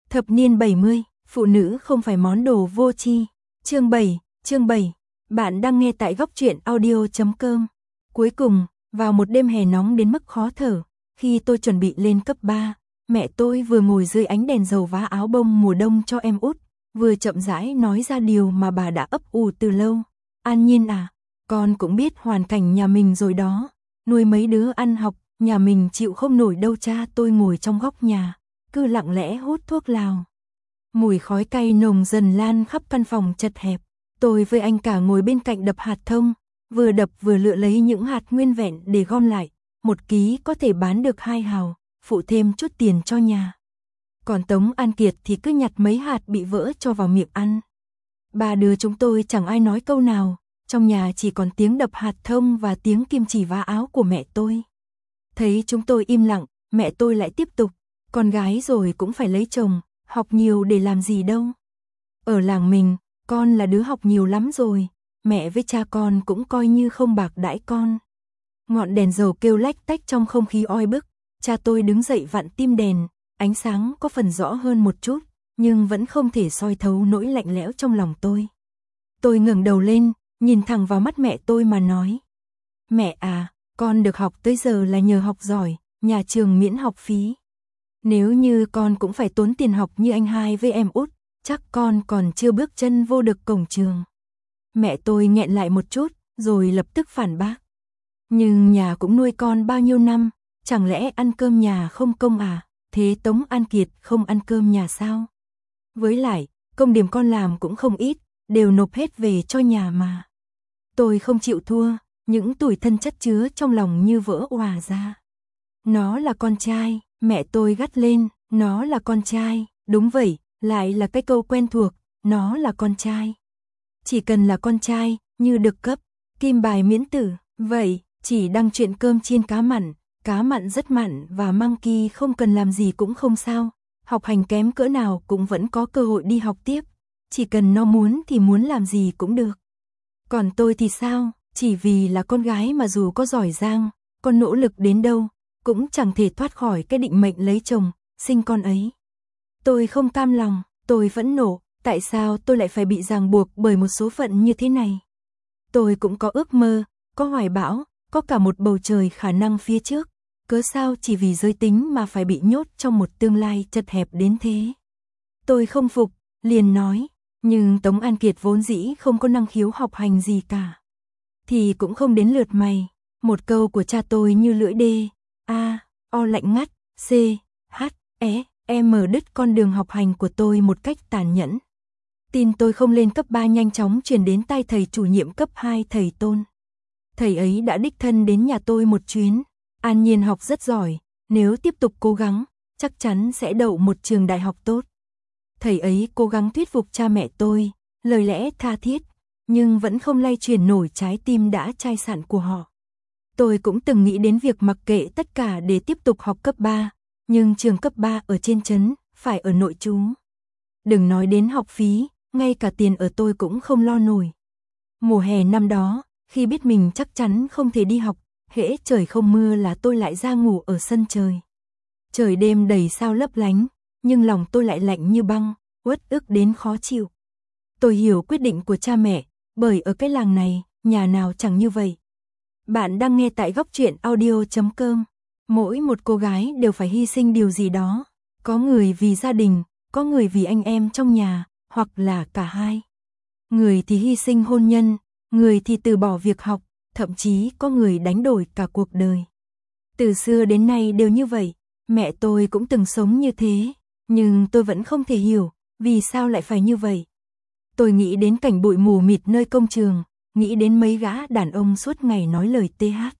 Thập niên 70, phụ nữ không phải món đồ vô tri. Chương 7. Bạn đang nghe tại góc truyện audio.com. Cuối cùng, vào một đêm hè nóng đến mức khó thở, khi tôi chuẩn bị lên cấp 3, mẹ tôi vừa ngồi dưới ánh đèn dầu vá áo bông mùa đông cho em út, vừa chậm rãi nói ra điều mà bà đã ấp ủ từ lâu. An Nhiên à, con cũng biết hoàn cảnh nhà mình rồi đó, nuôi mấy đứa ăn học, nhà mình chịu không nổi đâu. Cha tôi ngồi trong góc nhà, cứ lặng lẽ hút thuốc lào. Mùi khói cay nồng dần lan khắp căn phòng chật hẹp. Tôi với anh cả ngồi bên cạnh đập hạt thông, vừa đập vừa lựa lấy những hạt nguyên vẹn để gom lại. 1 ký có thể bán được 2 hào, phụ thêm chút tiền cho nhà. Còn Tống An Kiệt thì cứ nhặt mấy hạt bị vỡ cho vào miệng ăn. 3 đứa chúng tôi chẳng ai nói câu nào, trong nhà chỉ còn tiếng đập hạt thông và tiếng kim chỉ vá áo của mẹ tôi. Thấy chúng tôi im lặng, mẹ tôi lại tiếp tục, con gái rồi cũng phải lấy chồng, học nhiều để làm gì đâu. Ở làng mình, con là đứa học nhiều lắm rồi, mẹ với cha con cũng coi như không bạc đãi con. Ngọn đèn dầu kêu lách tách trong không khí oi bức, cha tôi đứng dậy vặn tim đèn, ánh sáng có phần rõ hơn một chút, nhưng vẫn không thể soi thấu nỗi lạnh lẽo trong lòng tôi. Tôi ngẩng đầu lên, nhìn thẳng vào mắt mẹ tôi mà nói: "Mẹ à, con được học tới giờ là nhờ học giỏi, nhà trường miễn học phí. Nếu như con cũng phải tốn tiền học như anh hai với em út, chắc con còn chưa bước chân vô được cổng trường." Mẹ tôi nghẹn lại một chút, rồi lập tức phản bác: "Nhưng nhà cũng nuôi con bao nhiêu năm, chẳng lẽ ăn cơm nhà không công à? Thế Tống An Kiệt không ăn cơm nhà sao? Với lại, công điểm con làm cũng không ít, đều nộp hết về cho nhà mà." Tôi không chịu thua, những tủi thân chất chứa trong lòng như vỡ òa ra. "Nó là con trai," mẹ tôi gắt lên, "nó là con trai." Đúng vậy, lại là cái câu quen thuộc, nó là con trai. Chỉ cần là con trai, như được cấp kim bài miễn tử. Vậy, chỉ đăng chuyện cơm chiên cá mặn rất mặn và monkey không cần làm gì cũng không sao. Học hành kém cỡ nào cũng vẫn có cơ hội đi học tiếp. Chỉ cần nó muốn thì muốn làm gì cũng được. Còn tôi thì sao? Chỉ vì là con gái mà dù có giỏi giang, có nỗ lực đến đâu, cũng chẳng thể thoát khỏi cái định mệnh lấy chồng, sinh con ấy. Tôi không cam lòng, tôi phẫn nộ, tại sao tôi lại phải bị ràng buộc bởi một số phận như thế này? Tôi cũng có ước mơ, có hoài bão, có cả một bầu trời khả năng phía trước, cớ sao chỉ vì giới tính mà phải bị nhốt trong một tương lai chật hẹp đến thế? Tôi không phục, liền nói, nhưng Tống An Kiệt vốn dĩ không có năng khiếu học hành gì cả. Thì cũng không đến lượt mày. Một câu của cha tôi như lưỡi đê, o lạnh ngắt, đứt con đường học hành của tôi một cách tàn nhẫn. Tin tôi không lên cấp 3 nhanh chóng truyền đến tai thầy chủ nhiệm cấp 2 thầy Tôn. Thầy ấy đã đích thân đến nhà tôi một chuyến. An Nhiên học rất giỏi, nếu tiếp tục cố gắng, chắc chắn sẽ đậu một trường đại học tốt. Thầy ấy cố gắng thuyết phục cha mẹ tôi, lời lẽ tha thiết, nhưng vẫn không lay chuyển nổi trái tim đã chai sạn của họ. Tôi cũng từng nghĩ đến việc mặc kệ tất cả để tiếp tục học cấp 3, nhưng trường cấp 3 ở trên trấn, phải ở nội trú. Đừng nói đến học phí, ngay cả tiền ở tôi cũng không lo nổi. Mùa hè năm đó, khi biết mình chắc chắn không thể đi học, hễ trời không mưa là tôi lại ra ngủ ở sân trời. Trời đêm đầy sao lấp lánh, nhưng lòng tôi lại lạnh như băng, uất ức đến khó chịu. Tôi hiểu quyết định của cha mẹ, bởi ở cái làng này, nhà nào chẳng như vậy. Bạn đang nghe tại góc truyện audio.com. Mỗi một cô gái đều phải hy sinh điều gì đó. Có người vì gia đình, có người vì anh em trong nhà, hoặc là cả hai. Người thì hy sinh hôn nhân, người thì từ bỏ việc học, thậm chí có người đánh đổi cả cuộc đời. Từ xưa đến nay đều như vậy, mẹ tôi cũng từng sống như thế, nhưng tôi vẫn không thể hiểu, vì sao lại phải như vậy. Tôi nghĩ đến cảnh bụi mù mịt nơi công trường, nghĩ đến mấy gã đàn ông suốt ngày nói lời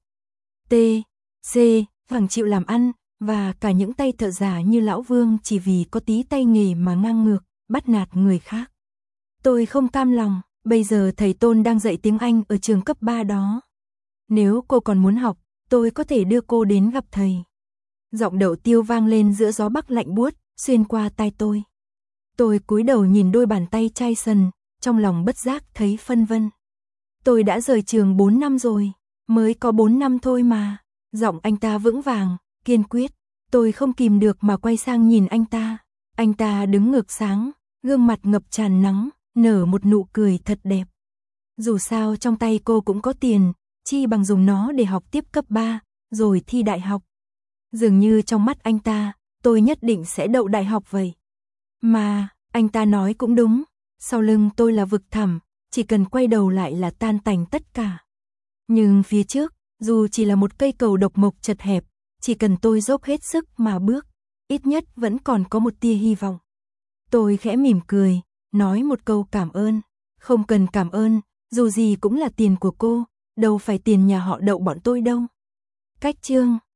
chẳng chịu làm ăn, và cả những tay thợ già như lão Vương chỉ vì có tí tay nghề mà ngang ngược, bắt nạt người khác. Tôi không cam lòng, bây giờ thầy Tôn đang dạy tiếng Anh ở trường cấp 3 đó. Nếu cô còn muốn học, tôi có thể đưa cô đến gặp thầy. Giọng Đậu Tiêu vang lên giữa gió bắc lạnh buốt, xuyên qua tai tôi. Tôi cúi đầu nhìn đôi bàn tay chai sần, trong lòng bất giác thấy phân vân. Tôi đã rời trường 4 năm rồi, mới có 4 năm thôi mà. Giọng anh ta vững vàng, kiên quyết. Tôi không kìm được mà quay sang nhìn anh ta. Anh ta đứng ngược sáng, gương mặt ngập tràn nắng, nở một nụ cười thật đẹp. Dù sao trong tay cô cũng có tiền, chi bằng dùng nó để học tiếp cấp 3, rồi thi đại học. Dường như trong mắt anh ta, tôi nhất định sẽ đậu đại học vậy. Mà, anh ta nói cũng đúng, sau lưng tôi là vực thẳm, chỉ cần quay đầu lại là tan tành tất cả. Nhưng phía trước, dù chỉ là một cây cầu độc mộc chật hẹp, chỉ cần tôi dốc hết sức mà bước, ít nhất vẫn còn có một tia hy vọng. Tôi khẽ mỉm cười, nói một câu cảm ơn. Không cần cảm ơn, dù gì cũng là tiền của cô, đâu phải tiền nhà họ Đậu bọn tôi đâu. Cách chương